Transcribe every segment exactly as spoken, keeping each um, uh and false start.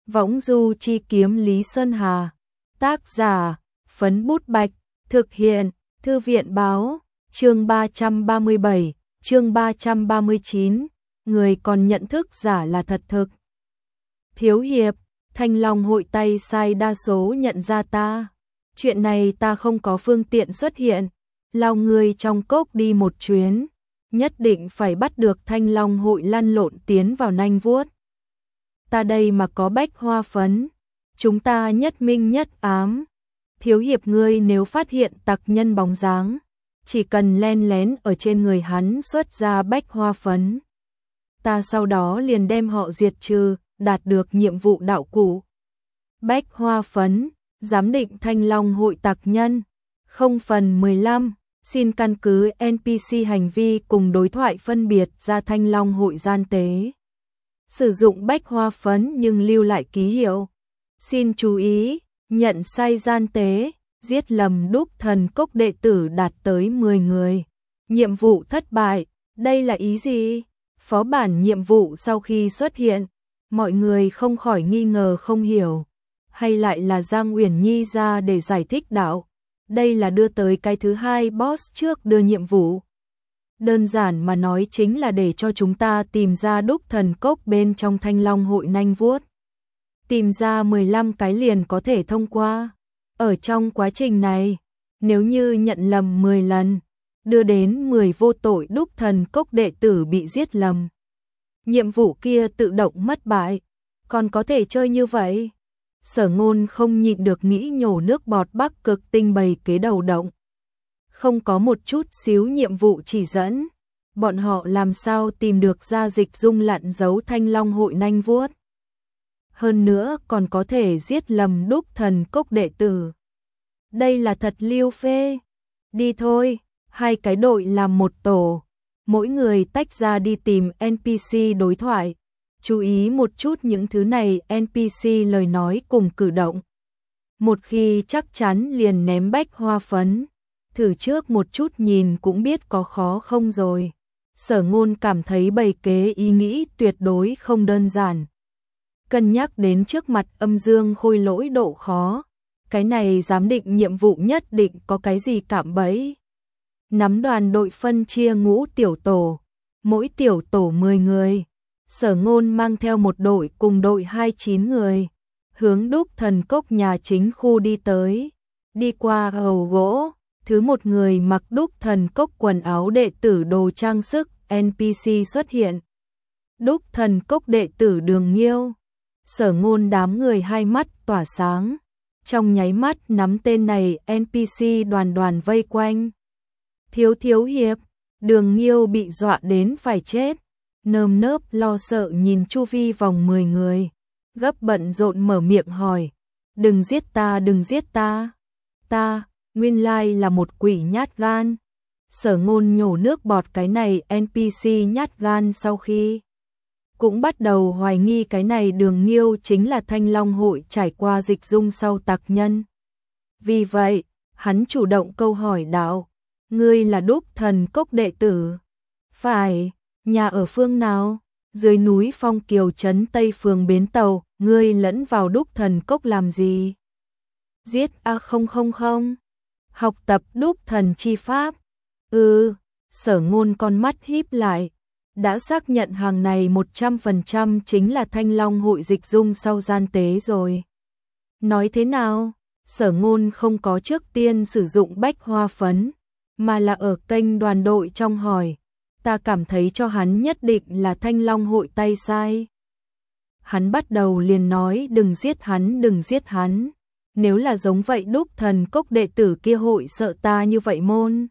Võng du chi kiếm Lý Sơn Hà. Tác giả, Phấn Bút Bạch. Thực hiện, Thư viện Báo. Chương ba trăm ba mươi bảy, chương ba trăm ba mươi chín. Người còn nhận thức giả là thật thực. Thiếu hiệp, Thanh Long hội tay sai đa số nhận ra ta. Chuyện này ta không có phương tiện xuất hiện. Lao người trong cốc đi một chuyến. Nhất định phải bắt được Thanh Long hội lăn lộn tiến vào nanh vuốt. Ta đây mà có bách hoa phấn. Chúng ta nhất minh nhất ám. Thiếu hiệp ngươi nếu phát hiện tặc nhân bóng dáng, chỉ cần len lén ở trên người hắn xuất ra bách hoa phấn. Ta sau đó liền đem họ diệt trừ, đạt được nhiệm vụ đạo cụ. Bách hoa phấn, giám định Thanh Long hội tặc nhân. Không phần mười lăm, xin căn cứ en pê xê hành vi cùng đối thoại phân biệt ra Thanh Long hội gian tế. Sử dụng bách hoa phấn nhưng lưu lại ký hiệu. Xin chú ý, nhận sai gian tế, giết lầm đúc thần cốc đệ tử đạt tới mười người. Nhiệm vụ thất bại, đây là ý gì? Phó bản nhiệm vụ sau khi xuất hiện, mọi người không khỏi nghi ngờ không hiểu. Hay lại là Giang Uyển Nhi ra để giải thích đạo? Đây là đưa tới cái thứ hai boss trước đưa nhiệm vụ. Đơn giản mà nói chính là để cho chúng ta tìm ra đúc thần cốc bên trong Thanh Long hội nanh vuốt. Tìm ra mười lăm cái liền có thể thông qua. Ở trong quá trình này, nếu như nhận lầm mười lần, đưa đến mười vô tội đúc thần cốc đệ tử bị giết lầm. Nhiệm vụ kia tự động mất bại. Còn có thể chơi như vậy? Sở Ngôn không nhịn được nghĩ nhổ nước bọt Bắc Cực Tinh bày kế đầu động. Không có một chút xíu nhiệm vụ chỉ dẫn. Bọn họ làm sao tìm được ra dịch dung lặn giấu Thanh Long hội nanh vuốt. Hơn nữa còn có thể giết lầm đúc thần cốc đệ tử. Đây là thật liêu phê. Đi thôi, hai cái đội làm một tổ. Mỗi người tách ra đi tìm en pê xê đối thoại. Chú ý một chút những thứ này en pê xê lời nói cùng cử động. Một khi chắc chắn liền ném bách hoa phấn. Thử trước một chút nhìn cũng biết có khó không rồi. Sở Ngôn cảm thấy bày kế ý nghĩ tuyệt đối không đơn giản. Cân nhắc đến trước mặt âm dương khôi lỗi độ khó. Cái này giám định nhiệm vụ nhất định có cái gì cạm bẫy. Nắm đoàn đội phân chia ngũ tiểu tổ. Mỗi tiểu tổ mười người. Sở Ngôn mang theo một đội cùng đội hai mươi chín người. Hướng đúc thần cốc nhà chính khu đi tới. Đi qua hầu gỗ. Thứ một người mặc đúc thần cốc quần áo đệ tử đồ trang sức en pê xê xuất hiện. Đúc thần cốc đệ tử Đường Nghiêu. Sở Ngôn đám người hai mắt tỏa sáng. Trong nháy mắt nắm tên này en pê xê đoàn đoàn vây quanh. Thiếu thiếu hiệp, Đường Nghiêu bị dọa đến phải chết. Nơm nớp lo sợ nhìn chu vi vòng mười người. Gấp bận rộn mở miệng hỏi. Đừng giết ta, đừng giết ta. Ta, nguyên lai là một quỷ nhát gan. Sở Ngôn nhổ nước bọt cái này en pê xê nhát gan sau khi. Cũng bắt đầu hoài nghi cái này Đường Nghiêu chính là Thanh Long hội trải qua dịch dung sau tặc nhân. Vì vậy, hắn chủ động câu hỏi đạo. Ngươi là đúc thần cốc đệ tử? Phải, nhà ở phương nào? Dưới núi Phong Kiều trấn Tây phường Bến Tàu, ngươi lẫn vào đúc thần cốc làm gì? Giết a không không không. Học tập đúc thần chi pháp. Ừ, Sở Ngôn con mắt híp lại. Đã xác nhận hàng này một trăm phần trăm chính là Thanh Long hội dịch dung sau gian tế rồi. Nói thế nào? Sở Ngôn không có trước tiên sử dụng bách hoa phấn, mà là ở kênh đoàn đội trong hỏi. Ta cảm thấy cho hắn nhất định là Thanh Long hội tay sai. Hắn bắt đầu liền nói đừng giết hắn, đừng giết hắn. Nếu là giống vậy đúc thần cốc đệ tử kia hội sợ ta như vậy môn.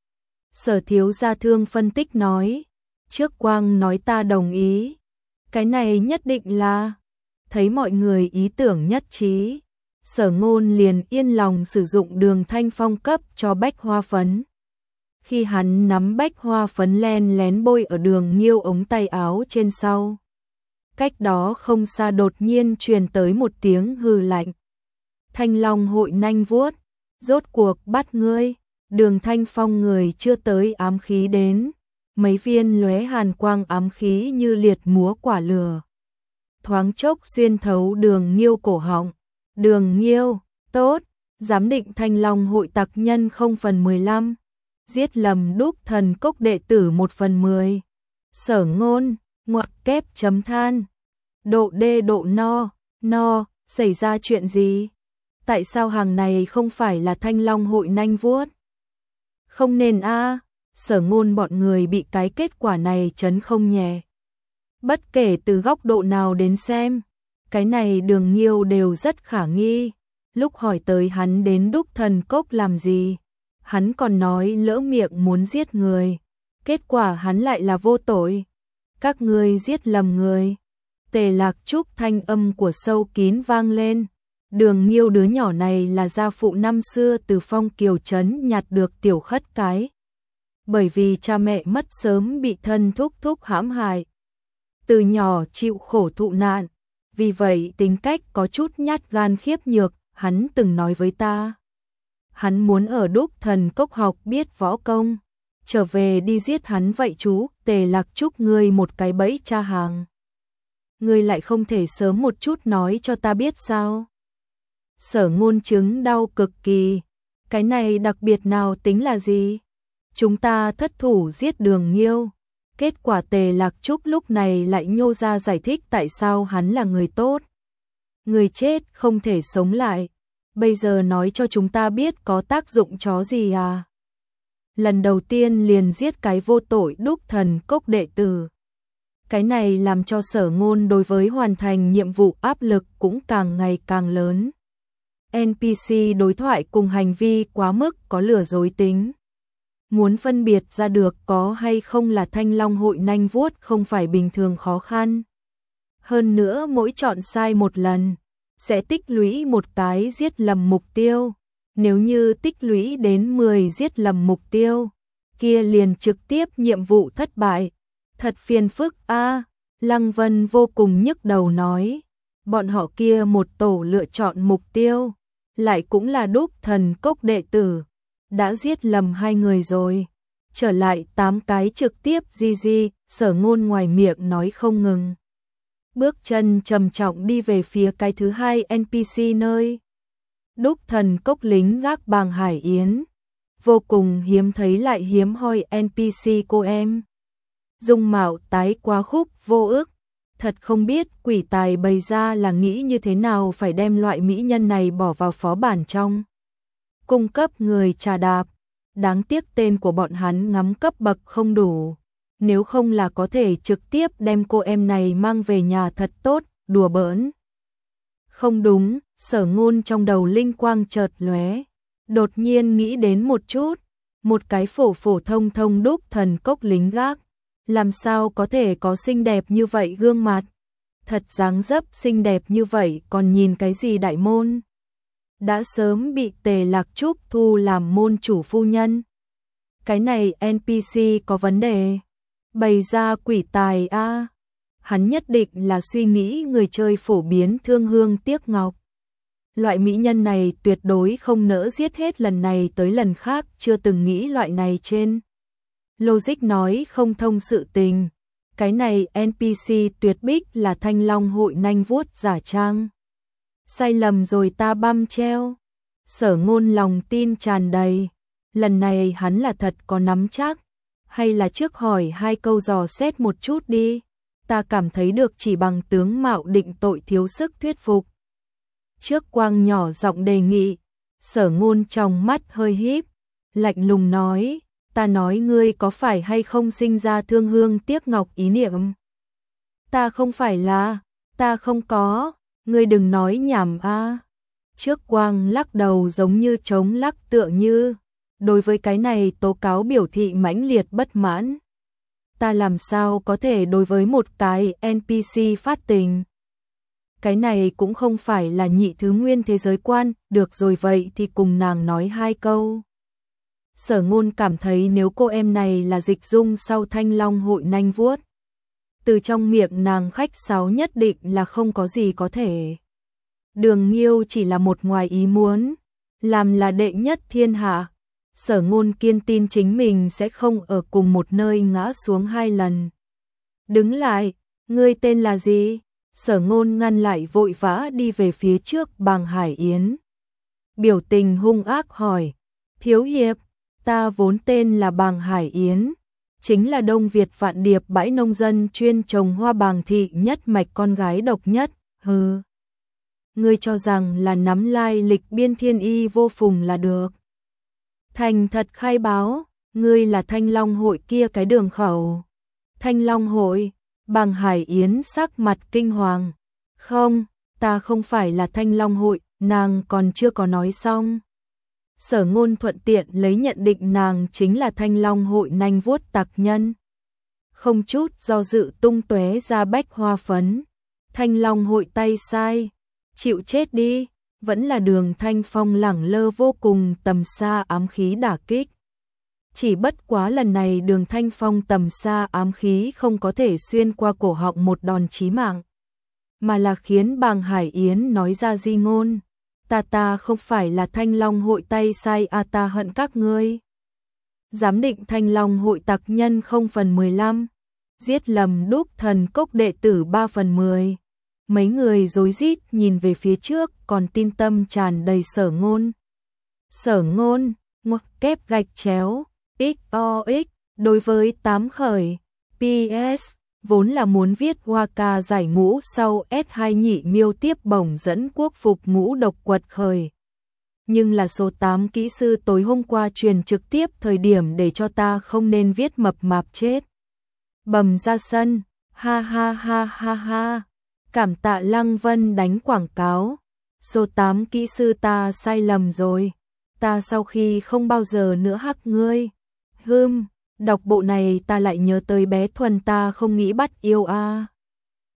Sở Thiếu Gia Thương phân tích nói. Trước Quang nói ta đồng ý. Cái này nhất định là. Thấy mọi người ý tưởng nhất trí. Sở Ngôn liền yên lòng sử dụng Đường Thanh Phong cấp cho bách hoa phấn. Khi hắn nắm bách hoa phấn len lén bôi ở Đường Nghiêu ống tay áo trên sau. Cách đó không xa đột nhiên truyền tới một tiếng hừ lạnh. Thanh Long hội nanh vuốt. Rốt cuộc bắt ngươi. Đường Thanh Phong người chưa tới ám khí đến. Mấy viên lóe hàn quang ám khí như liệt múa quả lửa. thoáng chốc xuyên thấu Đường Nghiêu cổ họng. Đường Nghiêu, tốt, giám định Thanh Long hội tặc nhân không phần mười lăm, giết lầm Đúc Thần Cốc đệ tử một phần mười. Sở Ngôn, ngoặc kép chấm than. Độ đê độ no, no, xảy ra chuyện gì? Tại sao hàng này không phải là Thanh Long hội nanh vuốt? Không nên a, Sở Ngôn bọn người bị cái kết quả này chấn không nhẹ. Bất kể từ góc độ nào đến xem, cái này Đường Nghiêu đều rất khả nghi. Lúc hỏi tới hắn đến Đúc Thần Cốc làm gì, hắn còn nói lỡ miệng muốn giết người. Kết quả hắn lại là vô tội. Các ngươi giết lầm người. Tề Lạc Trúc thanh âm của sâu kín vang lên. Đường Nghiêu đứa nhỏ này là gia phụ năm xưa từ Phong Kiều Trấn nhặt được tiểu khất cái. Bởi vì cha mẹ mất sớm bị thân thúc thúc hãm hại. Từ nhỏ chịu khổ thụ nạn. Vì vậy tính cách có chút nhát gan khiếp nhược, hắn từng nói với ta. Hắn muốn ở Đúc Thần Cốc học biết võ công. Trở về đi giết hắn vậy chú. Tề Lạc Trúc ngươi một cái bẫy cha hàng. Ngươi lại không thể sớm một chút nói cho ta biết sao? Sở Ngôn chứng đau cực kỳ. Cái này đặc biệt nào tính là gì? Chúng ta thất thủ giết Đường Nghiêu. Kết quả Tề Lạc Trúc lúc này lại nhô ra giải thích tại sao hắn là người tốt. Người chết không thể sống lại. Bây giờ nói cho chúng ta biết có tác dụng chó gì à? Lần đầu tiên liền giết cái vô tội Đúc Thần Cốc đệ tử. Cái này làm cho Sở Ngôn đối với hoàn thành nhiệm vụ áp lực cũng càng ngày càng lớn. en pê xê đối thoại cùng hành vi quá mức có lừa dối tính. Muốn phân biệt ra được có hay không là Thanh Long hội nanh vuốt không phải bình thường khó khăn. Hơn nữa mỗi chọn sai một lần, sẽ tích lũy một cái giết lầm mục tiêu. Nếu như tích lũy đến mười giết lầm mục tiêu, kia liền trực tiếp nhiệm vụ thất bại. Thật phiền phức a. À, Lăng Vân vô cùng nhức đầu nói. Bọn họ kia một tổ lựa chọn mục tiêu, lại cũng là Đúc Thần Cốc đệ tử. Đã giết lầm hai người rồi. Trở lại tám cái trực tiếp gì gì, Sở Ngôn ngoài miệng nói không ngừng. Bước chân trầm trọng đi về phía cái thứ hai en pê xê nơi. Đúc Thần Cốc lính gác Bàng Hải Yến. Vô cùng hiếm thấy lại hiếm hoi en pê xê cô em. Dung mạo tái quá khúc vô ức. Thật không biết quỷ tài bày ra là nghĩ như thế nào phải đem loại mỹ nhân này bỏ vào phó bản trong. Cung cấp người trà đạp. Đáng tiếc tên của bọn hắn ngắm cấp bậc không đủ. Nếu không là có thể trực tiếp đem cô em này mang về nhà thật tốt, đùa bỡn. Không đúng, Sở Ngôn trong đầu linh quang chợt lóe, đột nhiên nghĩ đến một chút, một cái phổ phổ thông thông Đúc Thần Cốc lính gác, làm sao có thể có xinh đẹp như vậy gương mặt? Thật dáng dấp xinh đẹp như vậy còn nhìn cái gì đại môn? Đã sớm bị Tề Lạc Trúc thu làm môn chủ phu nhân. Cái này en pê xê có vấn đề. Bày ra quỷ tài a. À. Hắn nhất định là suy nghĩ người chơi phổ biến thương hương tiếc ngọc. Loại mỹ nhân này tuyệt đối không nỡ giết hết lần này tới lần khác, chưa từng nghĩ loại này trên. Logic nói không thông sự tình. Cái này en pê xê tuyệt bích là Thanh Long hội nanh vuốt giả trang. Sai lầm rồi ta băm treo. Sở Ngôn lòng tin tràn đầy. Lần này hắn là thật có nắm chắc. Hay là trước hỏi hai câu dò xét một chút đi. Ta cảm thấy được chỉ bằng tướng mạo định tội thiếu sức thuyết phục. Trước Quang nhỏ giọng đề nghị. Sở Ngôn trong mắt hơi híp, lạnh lùng nói. Ta nói ngươi có phải hay không sinh ra thương hương tiếc ngọc ý niệm? Ta không phải là, ta không có, ngươi đừng nói nhảm a. Trước Quang lắc đầu giống như chống lắc tựa như, đối với cái này tố cáo biểu thị mãnh liệt bất mãn. Ta làm sao có thể đối với một cái en pê xê phát tình? Cái này cũng không phải là nhị thứ nguyên thế giới quan, được rồi vậy thì cùng nàng nói hai câu. Sở Ngôn cảm thấy nếu cô em này là Dịch Dung sau Thanh Long hội nanh vuốt, từ trong miệng nàng khách sáo nhất định là không có gì có thể. Đường Nghiêu chỉ là một ngoài ý muốn, làm là đệ nhất thiên hạ. Sở Ngôn kiên tin chính mình sẽ không ở cùng một nơi ngã xuống hai lần. Đứng lại, ngươi tên là gì? Sở Ngôn ngăn lại vội vã đi về phía trước Bàng Hải Yến. Biểu tình hung ác hỏi, thiếu hiệp, ta vốn tên là Bàng Hải Yến, chính là Đông Việt Vạn Điệp bãi nông dân chuyên trồng hoa Bàng thị nhất mạch con gái độc nhất, hừ. Ngươi cho rằng là nắm lai lịch biên thiên y vô phùng là được. Thành thật khai báo, ngươi là Thanh Long hội kia cái đường khẩu. Thanh Long hội, Bàng Hải Yến sắc mặt kinh hoàng. Không, ta không phải là Thanh Long hội, nàng còn chưa có nói xong. Sở Ngôn thuận tiện lấy nhận định nàng chính là Thanh Long hội nanh vuốt tặc nhân. Không chút do dự tung tóe ra bách hoa phấn. Thanh Long hội tay sai, chịu chết đi, vẫn là Đường Thanh Phong lẳng lơ vô cùng tầm xa ám khí đả kích. Chỉ bất quá lần này Đường Thanh Phong tầm xa ám khí không có thể xuyên qua cổ họng một đòn chí mạng, mà là khiến Bàng Hải Yến nói ra di ngôn. Ta ta không phải là Thanh Long hội tay sai à, ta hận các ngươi. Giám định Thanh Long hội tặc nhân không phần mười lăm, giết lầm đúc thần cốc đệ tử ba phần mười. Mấy người rối rít nhìn về phía trước, còn tin tâm tràn đầy Sở Ngôn. Sở Ngôn, ngoặc kép gạch chéo, ích o ích, đối với tám khởi, pê ét, vốn là muốn viết hoa ca giải ngũ sau S hai nhị miêu tiếp bổng dẫn quốc phục ngũ độc quật khởi. Nhưng là số tám kỹ sư tối hôm qua truyền trực tiếp thời điểm để cho ta không nên viết mập mạp chết. Bầm ra sân, ha ha ha ha ha. Cảm tạ Lăng Vân đánh quảng cáo. Số tám kỹ sư ta sai lầm rồi. Ta sau khi không bao giờ nữa hắc ngươi. Hưm, đọc bộ này ta lại nhớ tới bé Thuần ta không nghĩ bắt yêu a. À.